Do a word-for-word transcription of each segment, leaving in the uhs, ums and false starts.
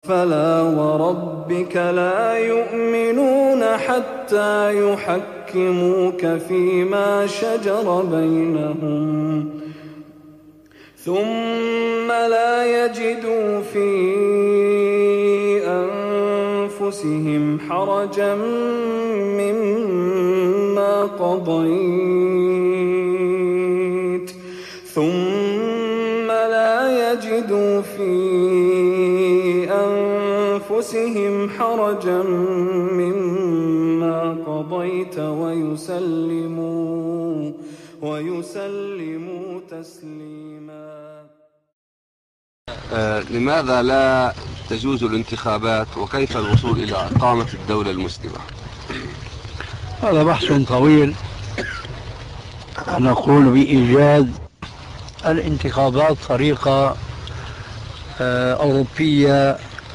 فلا وربك لا يؤمنون حتى يحكموك فيما شجر بينهم ثم لا يجدوا في أنفسهم حرجا مما قضيت ثم لا يجدوا في أنفسهم حرجا مما قضيت ويسلموا ويسلموا تسليما. آه لماذا لا تجوز الانتخابات وكيف الوصول إلى إقامة الدولة المسلمة؟ هذا بحث طويل. نقول بإيجاد الانتخابات طريقة آه أوروبية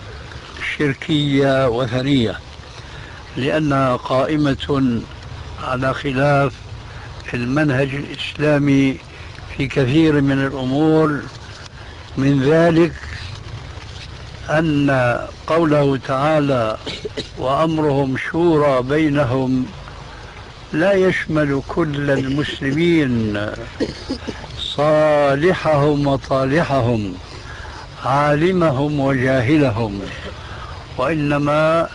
شركية وثنية، لأنها قائمة على خلاف المنهج الإسلامي في كثير من الأمور، من ذلك أن قوله تعالى وأمرهم شورى بينهم لا يشمل كل المسلمين صالحهم وطالحهم عالمهم وجاهلهم، وإنما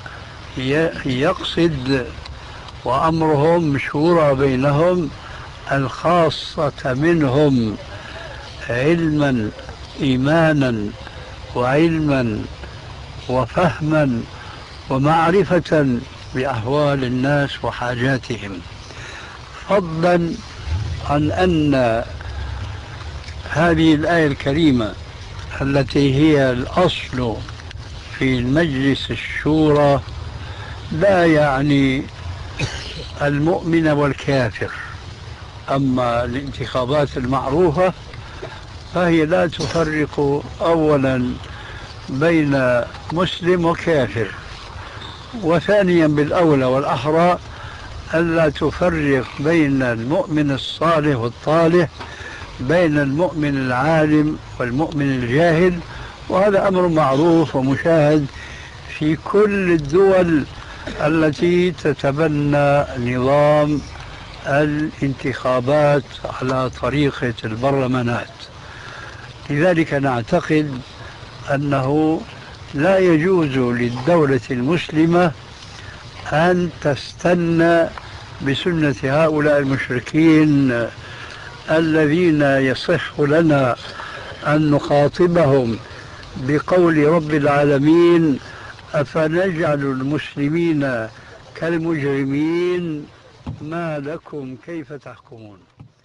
يقصد وأمرهم شورى بينهم الخاصة منهم علما إيمانا وعلما وفهما ومعرفة بأحوال الناس وحاجاتهم، فضلا عن أن هذه الآية الكريمة التي هي الأصل في المجلس الشورى لا يعني المؤمن والكافر. أما الانتخابات المعروفة فهي لا تفرق أولا بين مسلم وكافر، وثانيا بالأولى والأحرى ألا تفرق بين المؤمن الصالح والطالح، بين المؤمن العالم والمؤمن الجاهل، وهذا أمر معروف ومشاهد في كل الدول التي تتبنى نظام الانتخابات على طريقة البرلمانات. لذلك نعتقد أنه لا يجوز للدولة المسلمة أن تستنى بسنة هؤلاء المشركين الذين يصح لنا أن نخاطبهم بقول رب العالمين أفنجعل المسلمين كالمجرمين ما لكم كيف تحكمون.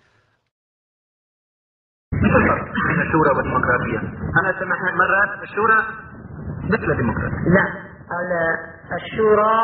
بين الشورى والديمقراطية. أنا سمعت مرات الشورى مثل الديمقراطية. لا، الشورى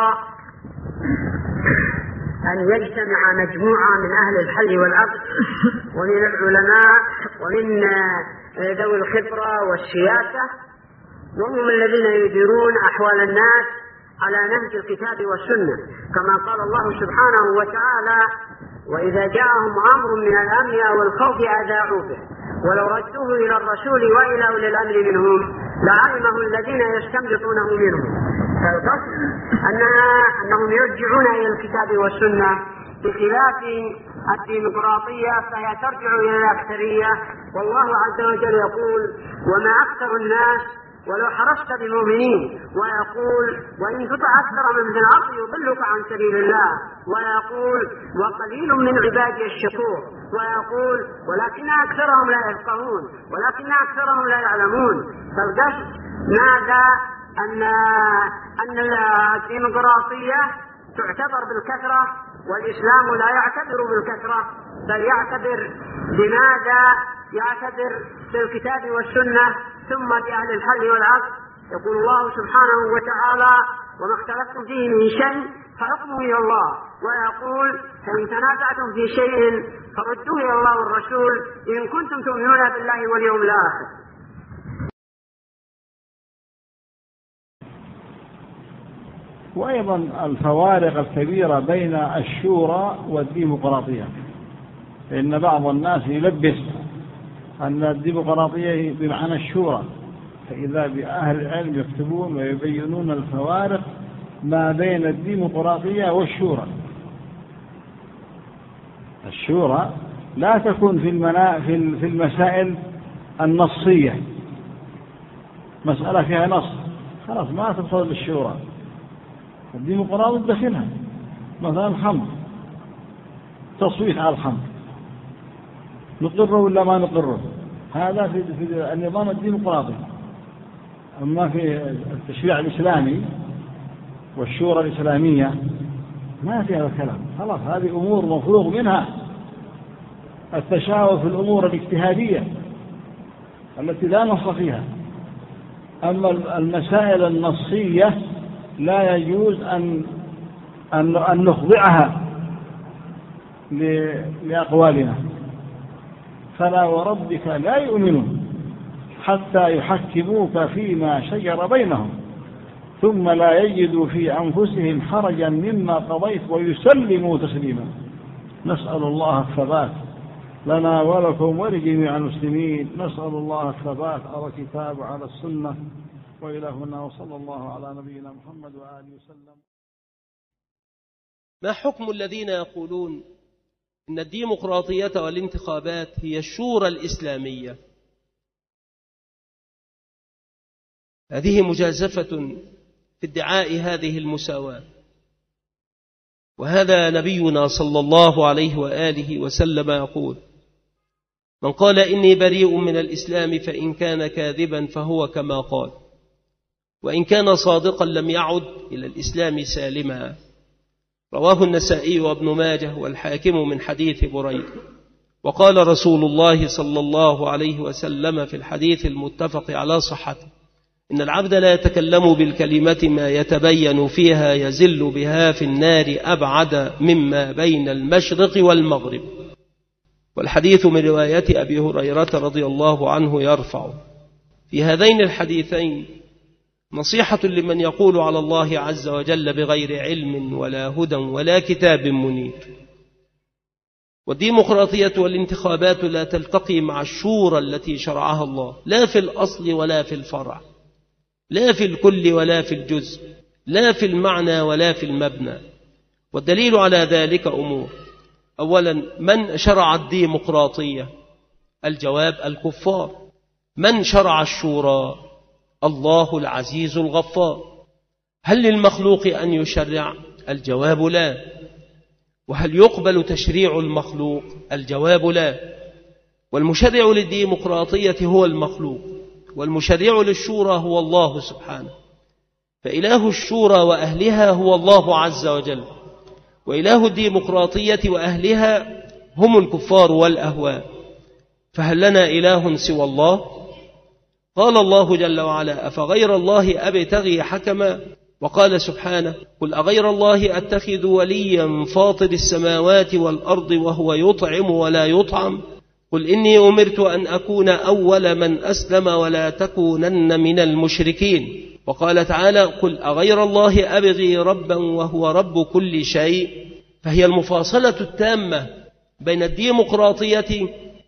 أن يجتمع مجموعة من أهل الحل والعقد ومن العلماء ومن ذوي الخبرة والسياسة، وهم الذين يديرون أحوال الناس على نهج الكتاب والسنة، كما قال الله سبحانه وتعالى وإذا جاءهم أمر من الأمن أو الخوف أذاعوا به ولو ردوه إلى الرسول وإلى أولي الأمر منهم لعلمه الذين يستنبطونه منهم. فالقصد أنها أنهم يرجعون إلى الكتاب والسنة، بخلاف الديمقراطية فهي ترجع إلى الأكثرية، والله عز وجل يقول وما أكثر الناس ولو حرصت بمؤمنين، ويقول وإن تطع أكثر من في الأرض يضلك عن سبيل الله، ويقول وقليل من عبادي الشكور، ويقول ولكن أكثرهم لا يفقهون ولكن أكثرهم لا يعلمون. فالقصد ماذا؟ أن أن الديمقراطية تعتبر بالكثرة والإسلام لا يعتبر بالكثرة، بل يعتبر بماذا؟ يعتبر بالكتاب والسنة ثم بأهل الحل والعقد. يقول الله سبحانه وتعالى وما اختلفتم فيه من شيء فحكمه إلى الله، ويقول فإن تنازعتم في شيء فردوه إلى الله والرسول إن كنتم تؤمنون بالله واليوم الآخر. وأيضا الفوارق الكبيرة بين الشورى والديمقراطية، إن بعض الناس يلبس أن الديمقراطية بمعنى الشورى، فإذا بأهل العلم يكتبون ويبينون الفوارق ما بين الديمقراطية والشورى. الشورى لا تكون في المنا... في المسائل النصية، مسألة فيها نص خلاص ما تدخل للشورى. الديمقراطية تدخلها، مثلا الخمر، تصويت على الخمر، نقره ولا ما نقره، هذا في, في النظام الديمقراطي. أما في التشريع الإسلامي والشورى الإسلامية ما في هذا الكلام، خلاص هذه أمور مفروغ منها. التشاور في الأمور الاجتهادية التي لا نص فيها. أما المسائل النصية لا يجوز أن أن نخضعها لأقوالنا. فلا وربك لا يؤمنون حتى يحكموك فيما شجر بينهم ثم لا يجدوا في أنفسهم حرجا مما قضيت ويسلموا تسليما. نسأل الله الثبات لنا ولكم ولجميع المسلمين. نسأل الله الثبات على الكتاب وعلى السنة. وإلى هنا وصلى الله على نبينا محمد وآله وسلم. ما حكم الذين يقولون إن الديمقراطية والانتخابات هي الشورى الإسلامية؟ هذه مجازفة في ادعاء هذه المساواة، وهذا نبينا صلى الله عليه وآله وسلم يقول: من قال إني بريء من الإسلام فإن كان كاذبا فهو كما قال، وإن كان صادقا لم يعد إلى الإسلام سالما. رواه النسائي وابن ماجه والحاكم من حديث بريدة. وقال رسول الله صلى الله عليه وسلم في الحديث المتفق على صحته: إن العبد لا يتكلم بالكلمة ما يتبين فيها يزل بها في النار أبعد مما بين المشرق والمغرب. والحديث من رواية أبي هريرة رضي الله عنه يرفع. في هذين الحديثين نصيحة لمن يقول على الله عز وجل بغير علم ولا هدى ولا كتاب منير. والديمقراطية والانتخابات لا تلتقي مع الشورى التي شرعها الله، لا في الأصل ولا في الفرع، لا في الكل ولا في الجزء، لا في المعنى ولا في المبنى. والدليل على ذلك أمور: أولا، من شرع الديمقراطية؟ الجواب: الكفار. من شرع الشورى؟ الله العزيز الغفار. هل للمخلوق أن يشرع؟ الجواب: لا. وهل يقبل تشريع المخلوق؟ الجواب: لا. والمشرع للديمقراطية هو المخلوق، والمشرع للشورى هو الله سبحانه. فإله الشورى وأهلها هو الله عز وجل، وإله الديمقراطية وأهلها هم الكفار والأهواء. فهل لنا إله سوى الله؟ قال الله جل وعلا: أفغير الله أبتغي حكما؟ وقال سبحانه: قل أغير الله أتخذ وليا فاطر السماوات والأرض وهو يطعم ولا يطعم؟ قل إني أمرت أن أكون أول من أسلم ولا تكونن من المشركين. وقال تعالى: قل أغير الله أبغي ربا وهو رب كل شيء. فهي المفاصلة التامة بين الديمقراطية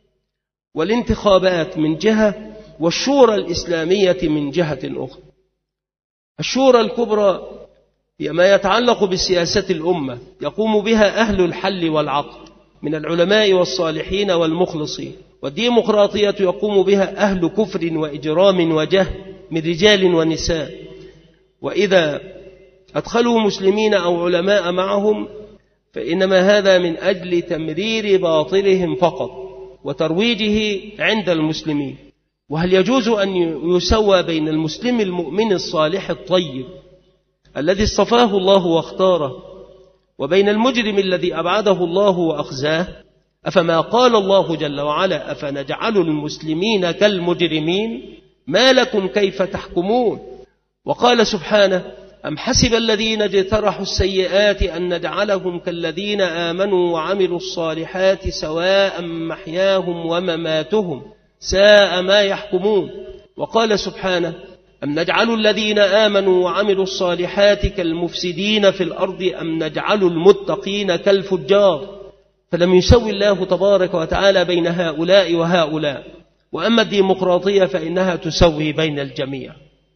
والانتخابات من جهة، والشورى الإسلامية من جهة أخرى. الشورى الكبرى هي ما يتعلق بسياسة الأمة، يقوم بها أهل الحل والعقد من العلماء والصالحين والمخلصين. والديمقراطية يقوم بها أهل كفر وإجرام وجهل من رجال ونساء، وإذا أدخلوا مسلمين أو علماء معهم فإنما هذا من أجل تمرير باطلهم فقط وترويجه عند المسلمين. وهل يجوز أن يسوى بين المسلم المؤمن الصالح الطيب الذي اصطفاه الله واختاره وبين المجرم الذي أبعده الله وأخزاه؟ أفما قال الله جل وعلا: أفنجعل المسلمين كالمجرمين ما لكم كيف تحكمون؟ وقال سبحانه: أم حسب الذين اجترحوا السيئات أن نجعلهم كالذين آمنوا وعملوا الصالحات سواء محياهم ومماتهم ساء ما يحكمون. وقال سبحانه: أم نجعل الذين آمنوا وعملوا الصالحات كالمفسدين في الأرض أم نجعل المتقين كالفجار؟ فلم يسوي الله تبارك وتعالى بين هؤلاء وهؤلاء، وأما الديمقراطية فإنها تسوي بين الجميع.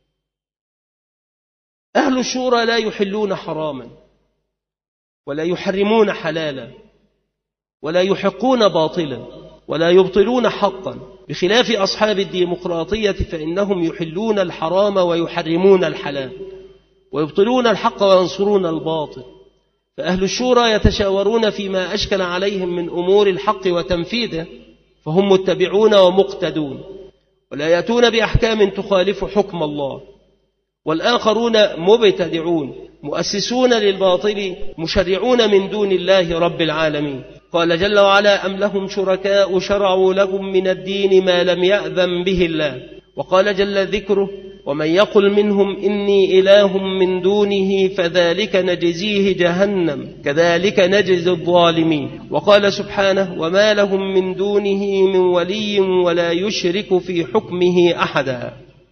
أهل الشورى لا يحلون حراما ولا يحرمون حلالا ولا يحقون باطلا ولا يبطلون حقا، بخلاف أصحاب الديمقراطية فإنهم يحلون الحرام ويحرمون الحلال ويبطلون الحق وينصرون الباطل. فأهل الشورى يتشاورون فيما أشكل عليهم من أمور الحق وتنفيذه، فهم متبعون ومقتدون ولا يأتون بأحكام تخالف حكم الله، والآخرون مبتدعون مؤسسون للباطل مشرعون من دون الله رب العالمين. قال جل وعلا: أم لهم شركاء شرعوا لهم من الدين ما لم يأذن به الله. وقال جل ذكره: ومن يقل منهم إني إله من دونه فذلك نجزيه جهنم كذلك نجزي الظالمين. وقال سبحانه: وما لهم من دونه من ولي ولا يشرك في حكمه أحدا.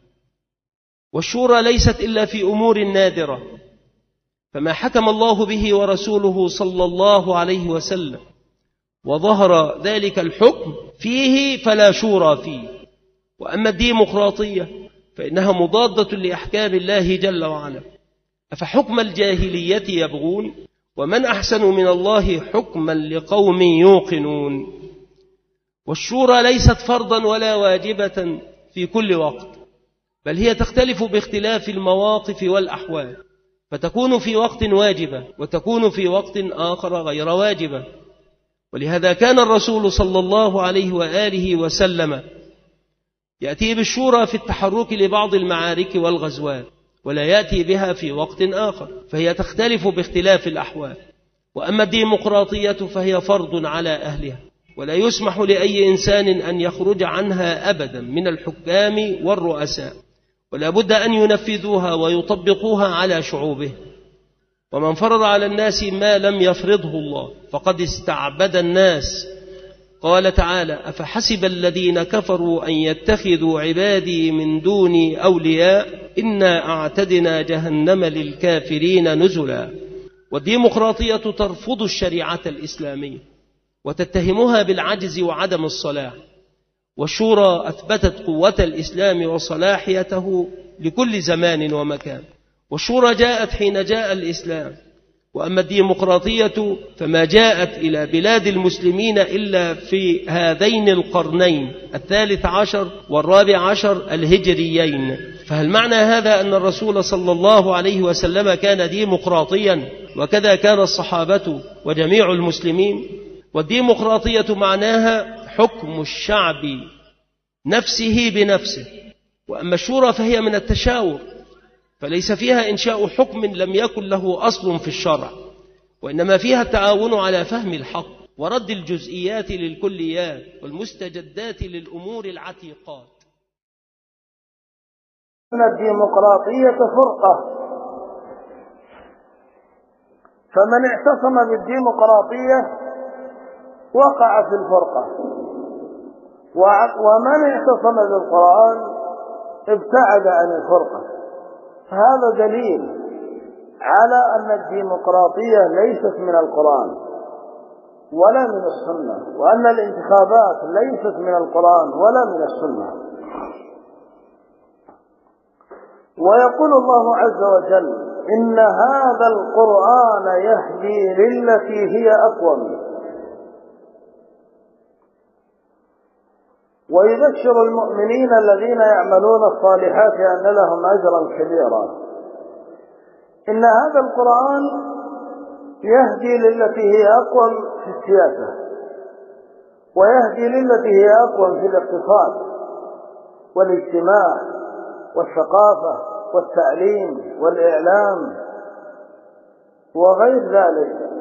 والشورى ليست إلا في أمور نادرة، فما حكم الله به ورسوله صلى الله عليه وسلم وظهر ذلك الحكم فيه فلا شورى فيه. وأما الديمقراطية فإنها مضادة لأحكام الله جل وعلا. أفحكم الجاهلية يبغون ومن أحسن من الله حكما لقوم يوقنون. والشورى ليست فرضا ولا واجبة في كل وقت، بل هي تختلف باختلاف المواقف والأحوال، فتكون في وقت واجبة وتكون في وقت آخر غير واجبة. ولهذا كان الرسول صلى الله عليه وآله وسلم يأتي بالشورى في التحرك لبعض المعارك والغزوات، ولا يأتي بها في وقت آخر، فهي تختلف باختلاف الأحوال. وأما الديمقراطية فهي فرض على أهلها، ولا يسمح لأي إنسان أن يخرج عنها أبدا من الحكام والرؤساء، ولا بد أن ينفذوها ويطبقوها على شعوبه. ومن فرض على الناس ما لم يفرضه الله فقد استعبد الناس. قال تعالى: أفحسب الذين كفروا أن يتخذوا عبادي من دوني أولياء إنا أعتدنا جهنم للكافرين نزلا. والديمقراطية ترفض الشريعة الإسلامية وتتهمها بالعجز وعدم الصلاح. والشورى أثبتت قوة الإسلام وصلاحيته لكل زمان ومكان، والشورى جاءت حين جاء الإسلام. وأما الديمقراطية فما جاءت إلى بلاد المسلمين إلا في هذين القرنين الثالث عشر والرابع عشر الهجريين. فهل معنى هذا أن الرسول صلى الله عليه وسلم كان ديمقراطيا وكذا كان الصحابة وجميع المسلمين؟ والديمقراطية معناها حكم الشعب نفسه بنفسه. وأما الشورى فهي من التشاور، فليس فيها إنشاء حكم لم يكن له أصل في الشرع، وإنما فيها التعاون على فهم الحق ورد الجزئيات للكليات والمستجدات للأمور العتيقات. أن الديمقراطية فرقة، فمن اعتصم بالديمقراطية وقع في الفرقة، ومن اعتصم بالقرآن ابتعد عن الفرقة. هذا دليل على أن الديمقراطية ليست من القرآن ولا من السنة، وأن الانتخابات ليست من القرآن ولا من السنة. ويقول الله عز وجل: إن هذا القرآن يهدي للتي هي أقوم. ويبشر المؤمنين الذين يعملون الصالحات أن لهم أجرا كبيرا. إن هذا القرآن يهدي للتي هي أقوم في السياسة، ويهدي للتي هي أقوم في الاقتصاد والاجتماع والثقافة والتعليم والإعلام وغير ذلك.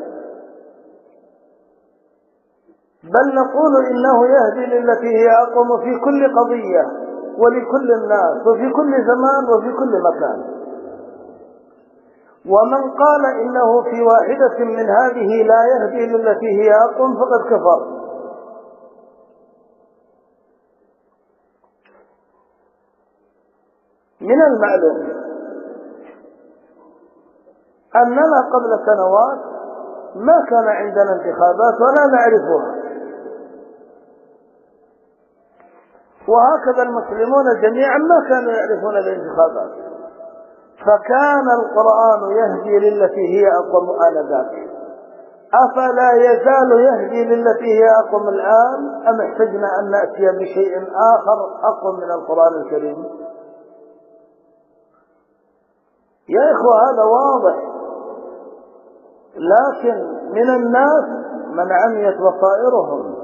بل نقول إنه يهدي للتي هي أقوم في كل قضية ولكل الناس وفي كل زمان وفي كل مكان. ومن قال إنه في واحدة من هذه لا يهدي للتي هي أقوم فقد كفر. من المعلوم أننا قبل سنوات ما كان عندنا انتخابات ولا نعرفها، وهكذا المسلمون جميعا ما كانوا يعرفون الانتخابات، فكان القرآن يهدي للتي هي أقوم آنذاك، أفلا يزال يهدي للتي هي أقوم الآن، أم احتجنا أن نأتي بشيء آخر أقوم من القرآن الكريم؟ يا إخوة هذا واضح، لكن من الناس من عميت بصائرهم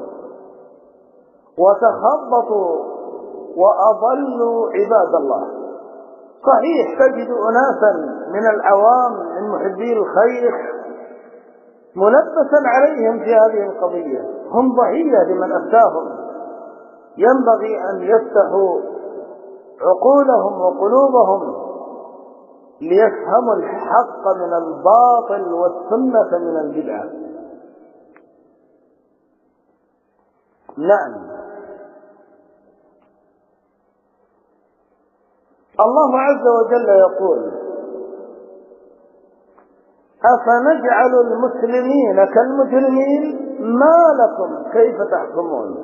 وتخبطوا وأضلوا عباد الله. صحيح تجد أناسا من العوام من محبي الخير ملبسا عليهم في هذه القضية، هم ضحية لمن أفتاهم، ينبغي أن يفتحوا عقولهم وقلوبهم ليفهموا الحق من الباطل والسنة من البدعة. نعم، الله عز وجل يقول: أفنجعل المسلمين كالمجرمين ما لكم كيف تحكمون.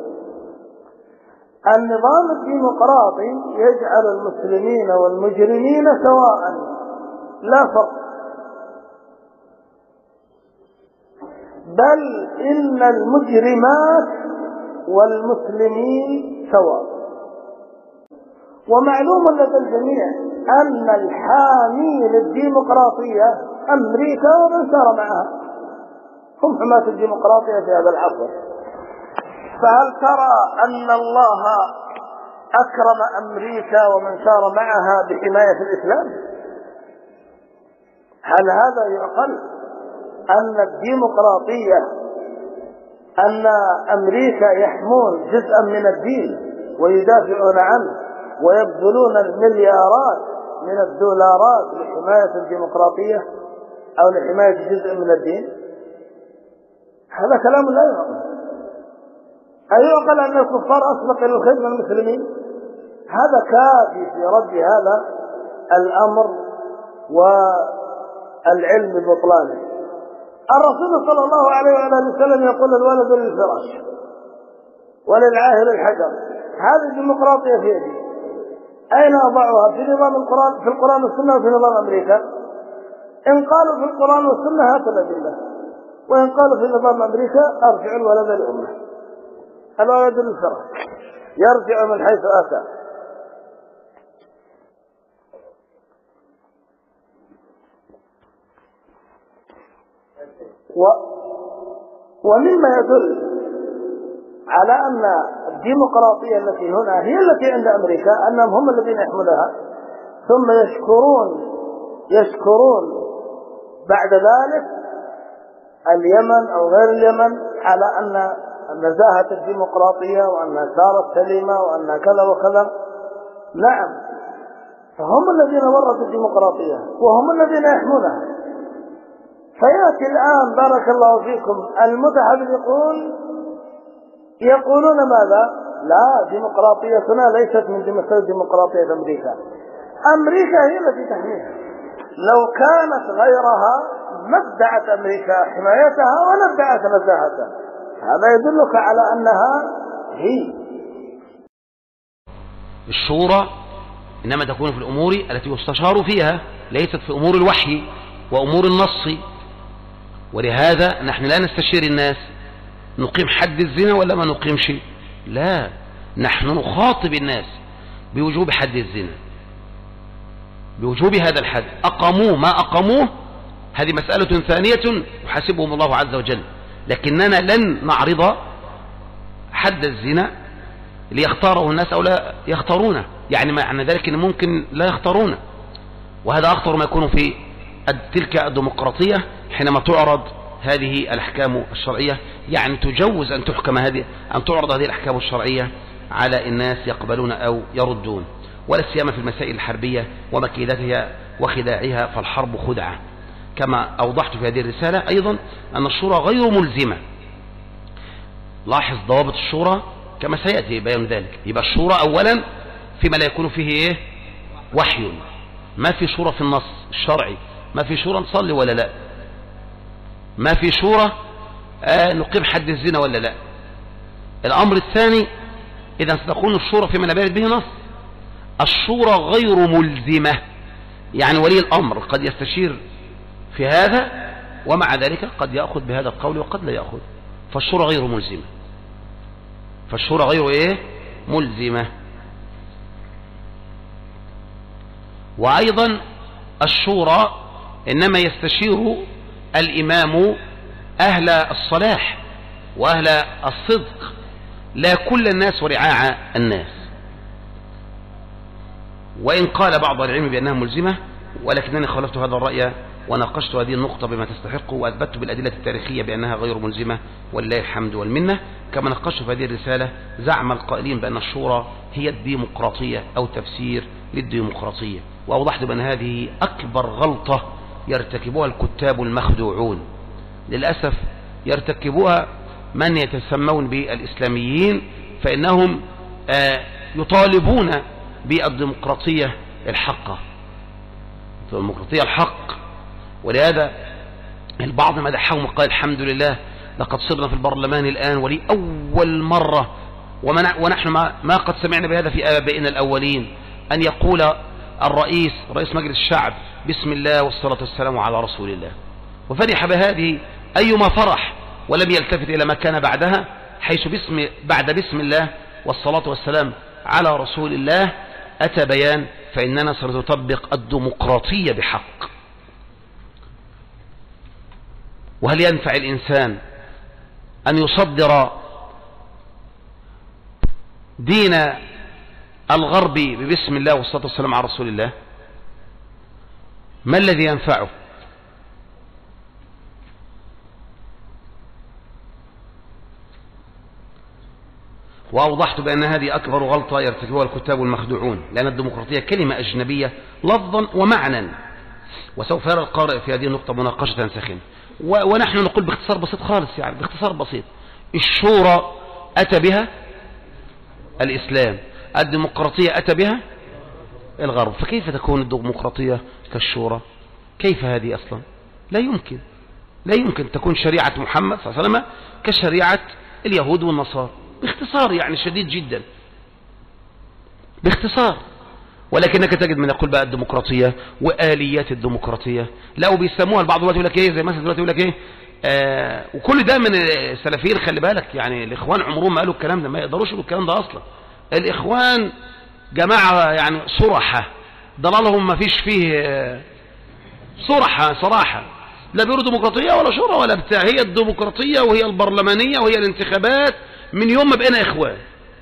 النظام الديمقراطي يجعل المسلمين والمجرمين سواء، لا فرق، بل إن المجرمات والمسلمين سواء. ومعلوم لدى الجميع أن الحامي للديمقراطية أمريكا ومن سار معها، هم حماة الديمقراطية في هذا العصر. فهل ترى أن الله أكرم أمريكا ومن سار معها بحماية الإسلام؟ هل هذا يعقل؟ أن الديمقراطية، أن أمريكا يحمون جزءا من الدين ويدافعون عنه ويبذلون المليارات من الدولارات لحماية الديمقراطية أو لحماية جزء من الدين؟ هذا كلام لا يعقل. أيعقل أن الكفار أسبق إلى الخير من المسلمين؟ هذا كافي في رد هذا الأمر والعلم ببطلانه. الرسول صلى الله عليه وآله وسلم يقول: الولد للفراش وللعاهر الحجر. هذه الديمقراطية في يدي، أين أضعها؟ في نظام القرآن، في القرآن والسنة، وفي نظام أمريكا؟ إن قالوا في القرآن والسنة هات الأدلة، وإن قالوا في نظام أمريكا أرجع الولد لأمه. الولد للفراش يرجع من حيث أتى. و... ومما يدل على أن الديمقراطية التي هنا هي التي عند أمريكا أنهم هم الذين يحملها، ثم يشكرون يشكرون بعد ذلك اليمن أو غير اليمن على أن نزاهة الديمقراطية وأنها صارت سليمة وأنها كذا وكذا. نعم، فهم الذين ورثوا الديمقراطية وهم الذين يحمونها. فيأتي الآن بارك الله فيكم المتحدثون يقولون ماذا؟ لا، ديمقراطيتنا ليست من ديمقراطية أمريكا، أمريكا هي التي تحميها. لو كانت غيرها ما ادعت أمريكا حمايتها ولا ادعت نزاهتها. هذا يدلك على أنها هي. الشورى إنما تكون في الأمور التي يستشار فيها، ليست في أمور الوحي وأمور النص. ولهذا نحن لا نستشير الناس نقيم حد الزنا ولا ما نقيم شيء، لا، نحن نخاطب الناس بوجوب حد الزنا، بوجوب هذا الحد. أقاموه ما أقاموه هذه مسألة ثانية يحاسبهم الله عز وجل، لكننا لن نعرض حد الزنا ليختاره الناس أو لا يختارونه. يعني معنى ذلك أن ممكن لا يختارونه، وهذا أخطر ما يكون في تلك الديمقراطية حينما تعرض هذه الأحكام الشرعية، يعني تجوز أن تحكم هذه أن تعرض هذه الأحكام الشرعية على الناس يقبلون أو يردون، ولا سيما في المسائل الحربية ومكيدتها وخداعها، فالحرب خدعة. كما أوضحت في هذه الرسالة أيضا أن الشورى غير ملزمة. لاحظ ضوابط الشورى كما سيأتي بيان ذلك. يبقى الشورى أولا فيما لا يكون فيه إيه؟ وحي، ما في شورى في النص الشرعي، ما في شورى نصلي ولا لا، ما في شورى آه نقيم حد الزنا ولا لا. الأمر الثاني إذا ستكون الشورى فيما لا يرد به نص. الشورى غير ملزمة، يعني ولي الأمر قد يستشير في هذا ومع ذلك قد يأخذ بهذا القول وقد لا يأخذ، فالشورى غير ملزمة. فالشورى غير إيه؟ ملزمة. وأيضا الشورى إنما يستشير الإمام أهل الصلاح وأهل الصدق، لا كل الناس ورعاع الناس. وإن قال بعض العلم بأنها ملزمة، ولكنني خالفت هذا الرأي وناقشت هذه النقطة بما تستحق، وأثبت بالأدلة التاريخية بأنها غير ملزمة ولله الحمد والمنة، كما ناقشت في هذه الرسالة زعم القائلين بأن الشورى هي الديمقراطية أو تفسير للديمقراطية، وأوضحت بأن هذه أكبر غلطة يرتكبها الكتاب المخدوعون. للأسف يرتكبها من يتسمون بالإسلاميين، فإنهم يطالبون بالديمقراطية الحقة، الديمقراطية الحق. ولهذا البعض مدحهم وقال الحمد لله لقد صرنا في البرلمان الآن ولأول مرة، ونحن ما قد سمعنا بهذا في آبائنا الأولين، أن يقول الرئيس رئيس مجلس الشعب بسم الله والصلاة والسلام على رسول الله، وفرح بهذه أيما فرح، ولم يلتفت إلى ما كان بعدها، حيث بسم بعد بسم الله والصلاة والسلام على رسول الله أتى بيان فإننا سنطبق الديمقراطية بحق. وهل ينفع الإنسان أن يصدر دين الغرب ببسم الله والصلاة والسلام على رسول الله؟ ما الذي ينفعه؟ وأوضحت بأن هذه أكبر غلطة يرتكبها الكتاب المخدوعون، لأن الديمقراطية كلمة أجنبية لفظا ومعنى، وسوف يرى القارئ في هذه النقطة مناقشة ساخنة. ونحن نقول باختصار بسيط خالص، يعني باختصار بسيط، الشورى أتى بها الإسلام، الديمقراطية أتى بها الغرب، فكيف تكون الديمقراطية كالشورى؟ كيف هذه أصلا؟ لا يمكن، لا يمكن تكون شريعة محمد صلى الله عليه وسلم كشريعة اليهود والنصارى، باختصار يعني شديد جدا، باختصار. ولكنك تجد من يقول بقى الديمقراطية وآليات الديمقراطية، لا وبيسموها البعض دلوقتي يقول لك ايه، زي مثلا دلوقتي يقول لك ايه آه وكل ده من السلفيين، خلي بالك، يعني الإخوان عمرهم ما قالوا الكلام ده، ما يقدروش يقولوا الكلام ده أصلا. الإخوان جماعة يعني صرحة، ضلالهم ما فيش فيه آه صرحة صراحة، لا بيقولوا ديمقراطية ولا شورى ولا بتاع، هي الديمقراطية وهي البرلمانية وهي الانتخابات من يوم ما بقينا إخوان.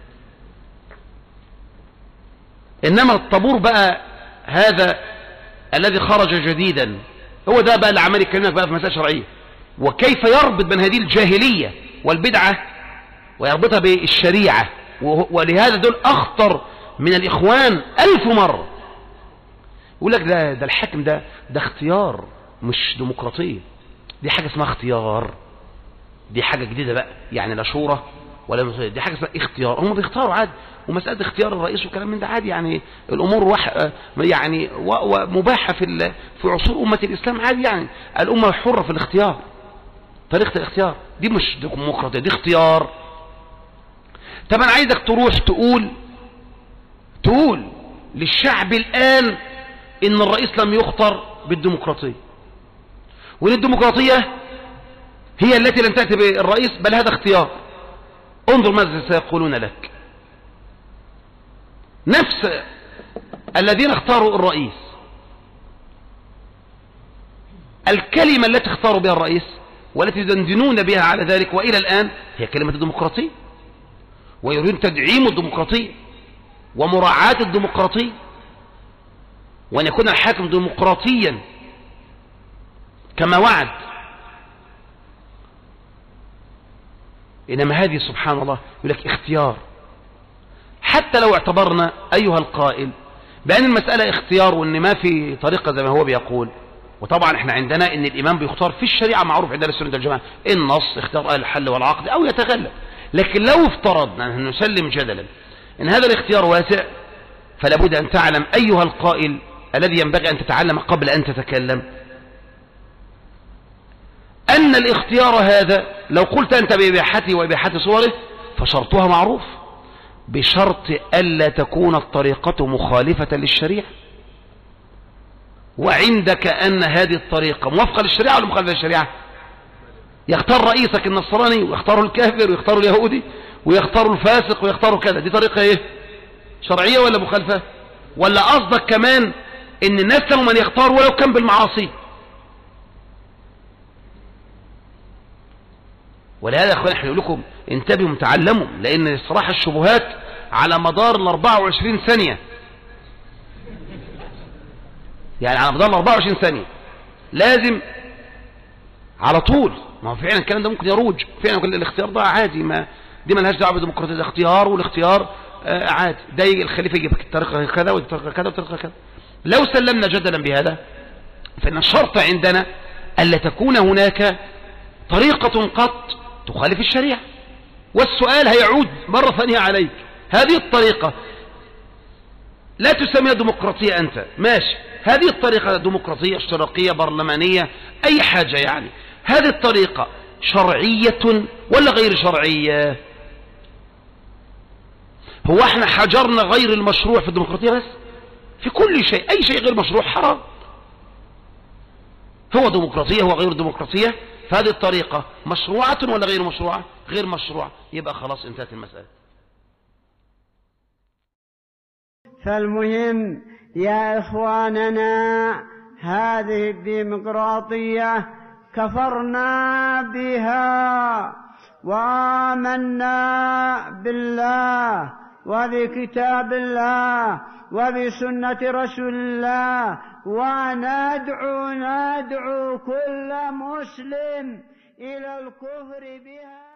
إنما الطابور بقى هذا الذي خرج جديدا، هو ده بقى اللي عمال يكلمك بقى في مسائل شرعية، وكيف يربط بين هذه الجاهلية والبدعة ويربطها بالشريعة. ولهذا دول أخطر من الإخوان ألف مرة. يقول لك ده, ده الحاكم ده ده اختيار مش ديمقراطية، دي حاجة اسمها اختيار، دي حاجة جديدة بقى، يعني لا شورى ولا مصير، دي حاجة اسمها اختيار، هم بيختاروا عادي، ومسألة اختيار الرئيس وكلام من ده عادي، يعني الأمور وح يعني ومباحة في في عصور أمة الإسلام عادي، يعني الأمة حرة في الاختيار، طريقة الاختيار دي مش ديمقراطية، دي اختيار. طب أنا عايزك تروح تقول تقول للشعب الآن إن الرئيس لم يختار بالديمقراطية، وإن الديمقراطية هي التي لم تأتي بالرئيس بل هذا اختيار. انظر ماذا سيقولون لك. نفس الذين اختاروا الرئيس، الكلمة التي اختاروا بها الرئيس والتي يدندنون بها على ذلك وإلى الآن هي كلمة الديمقراطية، ويريدون تدعيم الديمقراطية ومراعاة الديمقراطية، وأن يكون الحاكم ديمقراطيا كما وعد. إنما هذه سبحان الله يقول لك اختيار. حتى لو اعتبرنا أيها القائل بأن المسألة اختيار وأن ما في طريقة زي ما هو بيقول، وطبعا احنا عندنا ان الإمام بيختار في الشريعة معروف عندنا السنة والجماعة النص اختيار أهل الحل والعقد أو يتغلب. لكن لو افترضنا أن نسلم جدلا ان هذا الاختيار واسع، فلا بد أن تعلم أيها القائل الذي ينبغي أن تتعلم قبل أن تتكلم أن الاختيار هذا لو قلت أنت بإباحته وإباحة صوره فشرطها معروف، بشرط ألا تكون الطريقة مخالفة للشريعة. وعندك أن هذه الطريقة موافقة للشريعة ولا مخالفة للشريعة؟ يختار رئيسك النصراني ويختار الكافر ويختار اليهودي ويختار الفاسق ويختار كذا، دي طريقة ايه؟ شرعية ولا مخالفة؟ ولا قصدك كمان ان الناس لهم من يختار ولو كان بالمعاصي؟ ولهذا يا اخوان احنا نقول لكم انتبهوا تعلموا، لان الصراحة الشبهات على مدار ال أربعة وعشرين ثانية، يعني على مدار ال أربعة وعشرين ثانية لازم على طول. ما هو فعلا الكلام ده ممكن يروج، فعلا الاختيار ده عادي، ما دي مالهاش دعوه بالديمقراطيه، ده اختيار، والاختيار آه عادي، ده الخليفه يجيب الطريقه كذا والطريقه كذا والطريقه كذا. لو سلمنا جدلا بهذا فان الشرط عندنا الا تكون هناك طريقه قط تخالف الشريعه. والسؤال هيعود مره ثانيه عليك، هذه الطريقه لا تسميها ديمقراطيه انت ماشي، هذه الطريقه ديمقراطيه اشتراكيه برلمانيه اي حاجه، يعني هذه الطريقة شرعية ولا غير شرعية؟ هو احنا حجرنا غير المشروع في الديمقراطية بس؟ في كل شيء، اي شيء غير مشروع حرام. هو ديمقراطية هو غير ديمقراطية، فهذه الطريقة مشروعة ولا غير مشروعة؟ غير مشروعة، يبقى خلاص انتهت المسألة. فالمهم يا إخواننا هذه الديمقراطية كفرنا بها وآمنا بالله وبكتاب الله وبسنة رسول الله، وندعو ندعو كل مسلم إلى الكفر بها.